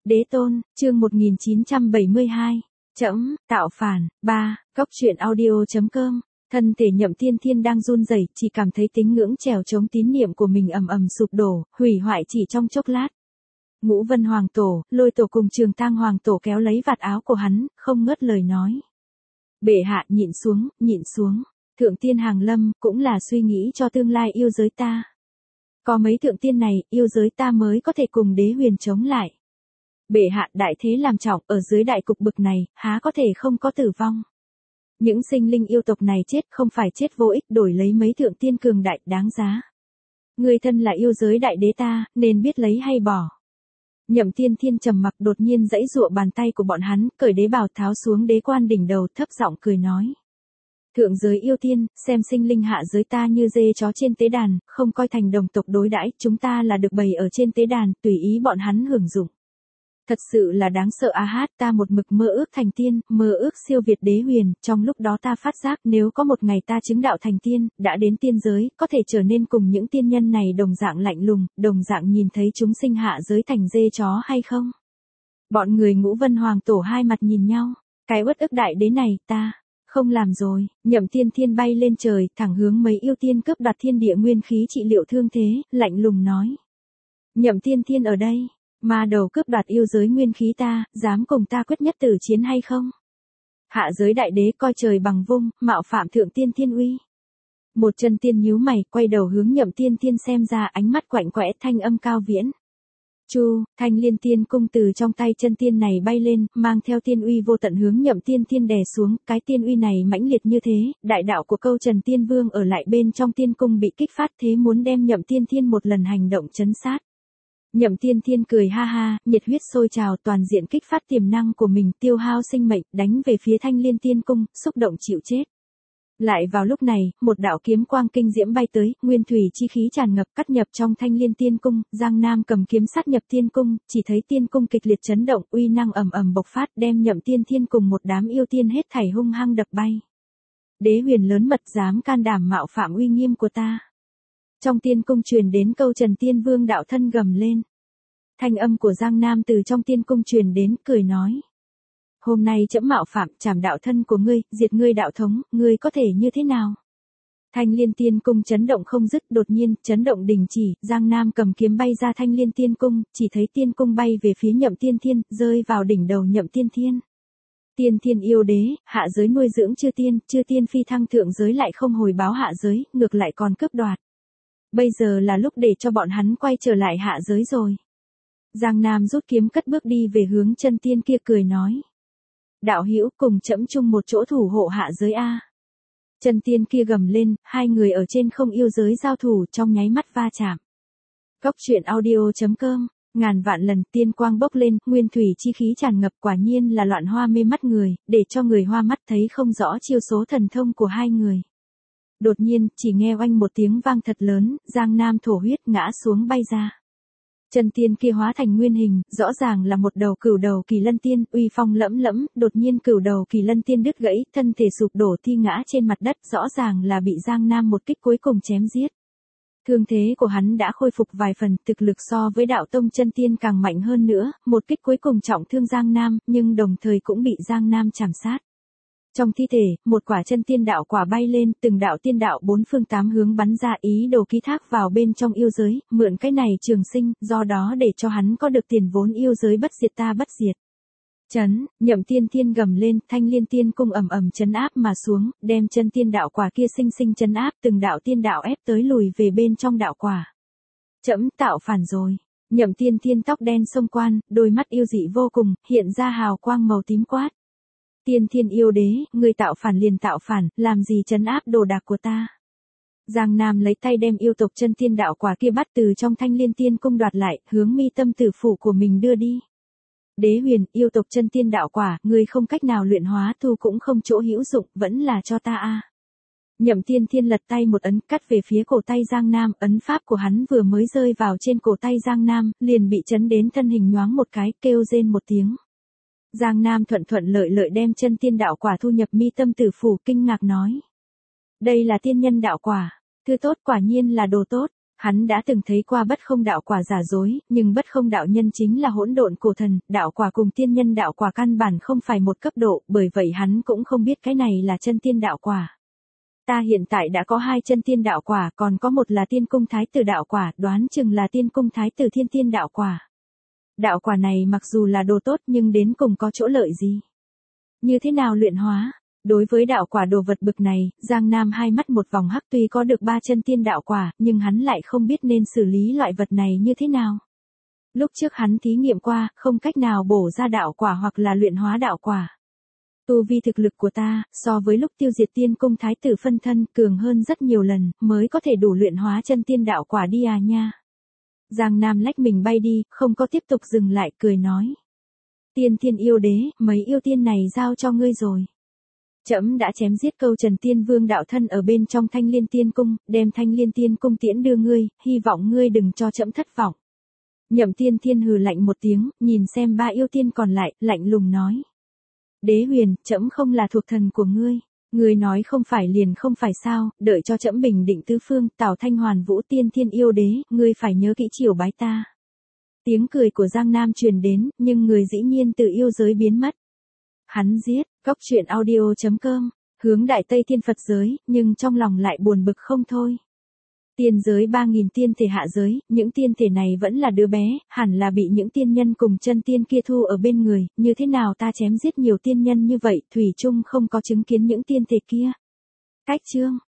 Đế tôn, chương 1972. Trẫm, tạo phản. 3. Góc truyện audio.com. Thân thể Nhậm Tiên Thiên đang run rẩy, chỉ cảm thấy tín ngưỡng trèo chống tín niệm của mình ầm ầm sụp đổ, hủy hoại chỉ trong chốc lát. Ngũ Vân Hoàng Tổ, Lôi Tổ cùng Trường Tang Hoàng Tổ kéo lấy vạt áo của hắn, không ngớt lời nói. Bệ hạ nhịn xuống, nhịn xuống. Thượng tiên hàng lâm, cũng là suy nghĩ cho tương lai yêu giới ta. Có mấy thượng tiên này, yêu giới ta mới có thể cùng đế huyền chống lại. Bệ hạ đại thế làm trọng, ở dưới đại cục bực này, há có thể không có tử vong. Những sinh linh yêu tộc này chết không phải chết vô ích, đổi lấy mấy thượng tiên cường đại đáng giá. Người thân là yêu giới đại đế ta, nên biết lấy hay bỏ. Nhậm Tiên Thiên trầm mặc, đột nhiên giãy giụa bàn tay của bọn hắn, cởi đế bào tháo xuống đế quan đỉnh đầu, thấp giọng cười nói. Thượng giới yêu tiên, xem sinh linh hạ giới ta như dê chó trên tế đàn, không coi thành đồng tộc đối đãi, chúng ta là được bày ở trên tế đàn, tùy ý bọn hắn hưởng dụng. Thật sự là đáng sợ a hát, ta một mực mơ ước thành tiên, mơ ước siêu việt đế huyền, trong lúc đó ta phát giác nếu có một ngày ta chứng đạo thành tiên, đã đến tiên giới, có thể trở nên cùng những tiên nhân này đồng dạng lạnh lùng, đồng dạng nhìn thấy chúng sinh hạ giới thành dê chó hay không? Bọn người Ngũ Vân Hoàng Tổ hai mặt nhìn nhau, cái uất ức đại đế này, ta không làm rồi. Nhậm Tiên Thiên bay lên trời, thẳng hướng mấy yêu tiên cướp đoạt thiên địa nguyên khí trị liệu thương thế, lạnh lùng nói. Nhậm Tiên Thiên ở đây. Ma đầu cướp đoạt yêu giới nguyên khí ta, dám cùng ta quyết nhất tử chiến hay không? Hạ giới đại đế coi trời bằng vung, mạo phạm thượng tiên thiên uy. Một chân tiên nhíu mày, quay đầu hướng Nhậm Tiên Thiên xem ra, ánh mắt quạnh quẽ, thanh âm cao viễn. Chu, Thanh Liên Tiên cung từ trong tay chân tiên này bay lên, mang theo tiên uy vô tận hướng Nhậm Tiên Thiên đè xuống, cái tiên uy này mãnh liệt như thế, đại đạo của câu Trần Tiên Vương ở lại bên trong tiên cung bị kích phát, thế muốn đem Nhậm Tiên Thiên một lần hành động trấn sát. Nhậm Tiên Thiên cười ha ha, nhiệt huyết sôi trào, toàn diện kích phát tiềm năng của mình, tiêu hao sinh mệnh, đánh về phía Thanh Liên Tiên cung, xúc động chịu chết. Lại vào lúc này, một đạo kiếm quang kinh diễm bay tới, nguyên thủy chi khí tràn ngập cắt nhập trong Thanh Liên Tiên cung, Giang Nam cầm kiếm sát nhập tiên cung, chỉ thấy tiên cung kịch liệt chấn động, uy năng ầm ầm bộc phát, đem Nhậm Tiên Thiên cùng một đám yêu tiên hết thảy hung hăng đập bay. Đế huyền lớn mật dám can đảm mạo phạm uy nghiêm của ta. Trong tiên cung truyền đến câu Trần Tiên Vương đạo thân gầm lên. Thanh âm của Giang Nam từ trong tiên cung truyền đến, cười nói. Hôm nay trẫm mạo phạm, trảm đạo thân của ngươi, diệt ngươi đạo thống, ngươi có thể như thế nào? Thanh Liên Tiên cung chấn động không dứt, đột nhiên, chấn động đình chỉ, Giang Nam cầm kiếm bay ra Thanh Liên Tiên cung, chỉ thấy tiên cung bay về phía Nhậm Tiên Thiên, rơi vào đỉnh đầu Nhậm Tiên Thiên. Tiên Thiên yêu đế, hạ giới nuôi dưỡng chư tiên phi thăng thượng giới lại không hồi báo hạ giới, ngược lại còn cướp đoạt. Bây giờ là lúc để cho bọn hắn quay trở lại hạ giới rồi. Giang Nam rút kiếm cất bước đi về hướng chân tiên kia, cười nói. Đạo hữu cùng trẫm chung một chỗ thủ hộ hạ giới a. Chân tiên kia gầm lên, hai người ở trên không yêu giới giao thủ, trong nháy mắt va chạm. Góc truyện audio.com. Ngàn vạn lần tiên quang bốc lên, nguyên thủy chi khí tràn ngập, quả nhiên là loạn hoa mê mắt người, để cho người hoa mắt thấy không rõ chiêu số thần thông của hai người. Đột nhiên, chỉ nghe oanh một tiếng vang thật lớn, Giang Nam thổ huyết ngã xuống bay ra. Chân tiên kia hóa thành nguyên hình, rõ ràng là một đầu cửu đầu kỳ lân tiên, uy phong lẫm lẫm, đột nhiên cửu đầu kỳ lân tiên đứt gãy, thân thể sụp đổ thi ngã trên mặt đất, rõ ràng là bị Giang Nam một kích cuối cùng chém giết. Thương thế của hắn đã khôi phục vài phần, thực lực so với đạo tông chân tiên càng mạnh hơn nữa, một kích cuối cùng trọng thương Giang Nam, nhưng đồng thời cũng bị Giang Nam chảm sát. Trong thi thể, một quả chân tiên đạo quả bay lên, từng đạo tiên đạo bốn phương tám hướng bắn ra, ý đồ ký thác vào bên trong yêu giới, mượn cái này trường sinh, do đó để cho hắn có được tiền vốn yêu giới bất diệt ta bất diệt. Nhậm Tiên Thiên gầm lên, Thanh Liên Tiên cung ầm ầm chấn áp mà xuống, đem chân tiên đạo quả kia sinh sinh chấn áp, từng đạo tiên đạo ép tới lùi về bên trong đạo quả. Trẫm tạo phản rồi. Nhậm Tiên Thiên tóc đen xông quan, đôi mắt yêu dị vô cùng, hiện ra hào quang màu tím quát. Tiên Thiên yêu đế, ngươi tạo phản liền tạo phản, làm gì trấn áp đồ đạc của ta? Giang Nam lấy tay đem yêu tộc chân tiên đạo quả kia bắt từ trong Thanh Liên Tiên cung đoạt lại, hướng mi tâm tử phủ của mình đưa đi. Đế huyền, yêu tộc chân tiên đạo quả, ngươi không cách nào luyện hóa thu cũng không chỗ hữu dụng, vẫn là cho ta a. Nhậm Tiên Thiên lật tay một ấn, cắt về phía cổ tay Giang Nam, ấn pháp của hắn vừa mới rơi vào trên cổ tay Giang Nam, liền bị chấn đến thân hình nhoáng một cái, kêu rên một tiếng. Giang Nam thuận thuận lợi lợi đem chân tiên đạo quả thu nhập mi tâm tử phủ, kinh ngạc nói. Đây là tiên nhân đạo quả, thứ tốt, quả nhiên là đồ tốt. Hắn đã từng thấy qua bất không đạo quả giả dối, nhưng bất không đạo nhân chính là hỗn độn cổ thần, đạo quả cùng tiên nhân đạo quả căn bản không phải một cấp độ, bởi vậy hắn cũng không biết cái này là chân tiên đạo quả. Ta hiện tại đã có 2 chân tiên đạo quả, còn có một là tiên cung thái tử đạo quả, đoán chừng là tiên cung thái tử thiên tiên đạo quả. Đạo quả này mặc dù là đồ tốt nhưng đến cùng có chỗ lợi gì? Như thế nào luyện hóa? Đối với đạo quả đồ vật bực này, Giang Nam hai mắt một vòng hắc, tuy có được 3 chân tiên đạo quả, nhưng hắn lại không biết nên xử lý loại vật này như thế nào. Lúc trước hắn thí nghiệm qua, không cách nào bổ ra đạo quả hoặc là luyện hóa đạo quả. Tu vi thực lực của ta, so với lúc tiêu diệt tiên cung thái tử phân thân, cường hơn rất nhiều lần, mới có thể đủ luyện hóa chân tiên đạo quả đi à nha. Giang Nam lách mình bay đi, không có tiếp tục dừng lại, cười nói. Tiên thiên yêu đế, mấy yêu tiên này giao cho ngươi rồi. Trẫm đã chém giết câu Trần Tiên Vương đạo thân ở bên trong Thanh Liên Tiên Cung, đem Thanh Liên Tiên Cung tiễn đưa ngươi, hy vọng ngươi đừng cho trẫm thất vọng. Nhậm Tiên Thiên hừ lạnh một tiếng, nhìn xem 3 yêu tiên còn lại, lạnh lùng nói. Đế Huyền, trẫm không là thuộc thần của ngươi. Ngươi nói không phải liền không phải sao, đợi cho trẫm bình định tứ phương, Tào Thanh Hoàn Vũ Tiên Thiên yêu đế, ngươi phải nhớ kỹ chiều bái ta. Tiếng cười của Giang Nam truyền đến, nhưng người dĩ nhiên từ yêu giới biến mất. Hắn giết, Cốc Truyện Audio.com, hướng Đại Tây Thiên Phật giới, nhưng trong lòng lại buồn bực không thôi. Tiên giới 3.000 tiên thể hạ giới, những tiên thể này vẫn là đứa bé, hẳn là bị những tiên nhân cùng chân tiên kia thu ở bên người, như thế nào ta chém giết nhiều tiên nhân như vậy, thủy chung không có chứng kiến những tiên thể kia. Cách chương